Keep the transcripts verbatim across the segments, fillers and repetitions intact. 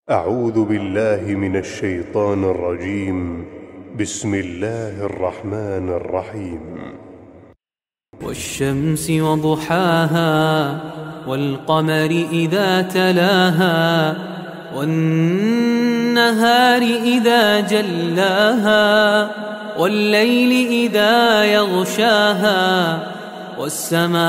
أعوذ بالله من الشيطان الرجيم. بسم الله الرحمن الرحيم. والشمس وضحاها والقمر إذا تلاها والنهار إذا جلاها والليل إذا يغشاها والسماء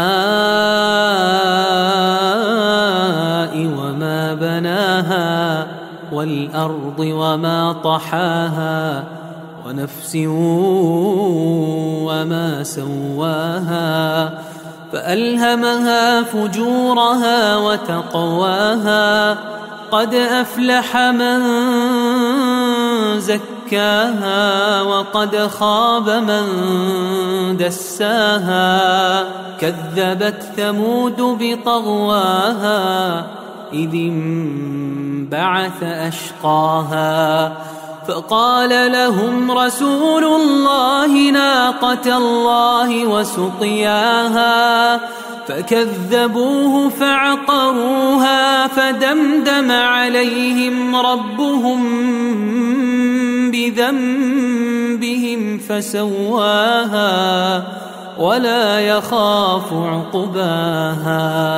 وما بناها والأرض وما طحاها ونفس وما سواها فألهمها فجورها وتقواها قد أفلح من زكاها وقد خاب من دساها كذبت ثمود بطغواها إذ انبعث أشقاها فقال لهم رسول الله ناقة الله وسقياها فكذبوه فعقروها فدمدم عليهم ربهم بذنبهم فسواها ولا يخاف عقباها.